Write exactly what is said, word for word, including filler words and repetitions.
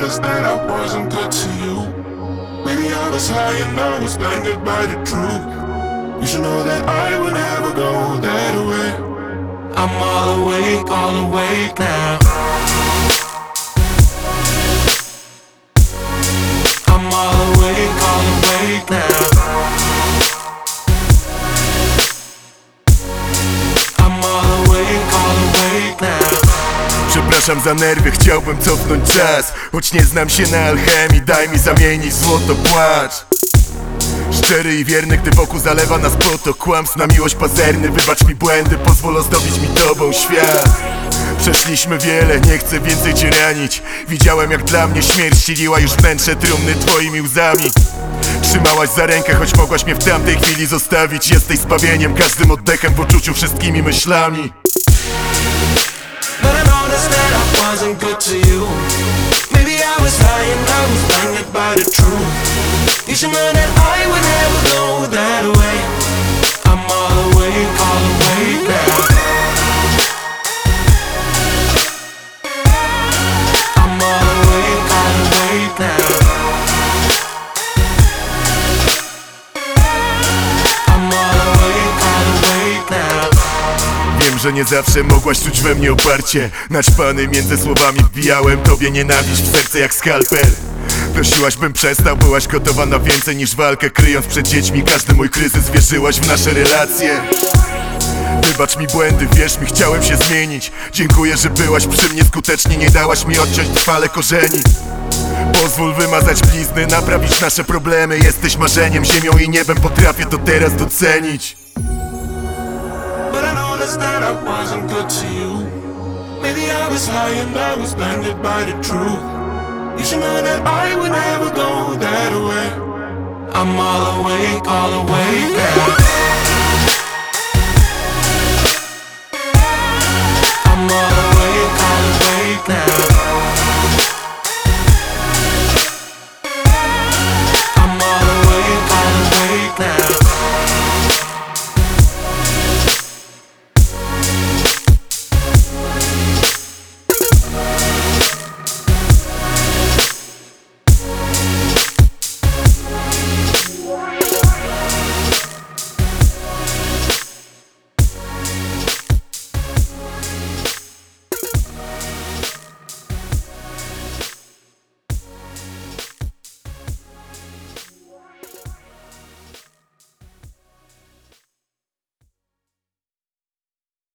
noticed that I wasn't good to you. Maybe I was high and I was blinded by the truth. You should know that I would never go that way. I'm all awake, all awake now. I'm all awake, all awake now. I'm all awake, all awake now. Przepraszam za nerwy, chciałbym cofnąć czas. Choć nie znam się na alchemii, daj mi zamienić złoto płacz. Szczery i wierny, gdy wokół zalewa nas potok kłamstw, na miłość pazerny. Wybacz mi błędy, pozwól ozdobić mi tobą świat. Przeszliśmy wiele, nie chcę więcej cię ranić. Widziałem jak dla mnie śmierć ścieliła już wnętrze trumny twoimi łzami. Trzymałaś za rękę, choć mogłaś mnie w tamtej chwili zostawić. Jesteś zbawieniem, każdym oddechem w uczuciu, wszystkimi myślami. But I noticed that I wasn't good to you. Maybe I was high and I was blinded by the truth. You should know that I would never go that way. I'm all awake, all awake now. I'm all awake, all awake now. I'm all awake, all awake now. Wiem, że nie zawsze mogłaś czuć we mnie oparcie. Naćpany między słowami wbijałem tobie nienawiść w serce jak skalpel. Prosiłaś bym przestał, byłaś gotowa na więcej niż walkę. Kryjąc przed dziećmi każdy mój kryzys, wierzyłaś w nasze relacje. Wybacz mi błędy, wierz mi, chciałem się zmienić. Dziękuję, że byłaś przy mnie skutecznie, nie dałaś mi odciąć trwale korzeni. Pozwól wymazać blizny, naprawić nasze problemy. Jesteś marzeniem, ziemią i niebem, potrafię to teraz docenić. But I noticed that I wasn't good to you. Maybe I was high and I was blinded by the truth. You should know that I would never go that way. I'm all awake, all awake now.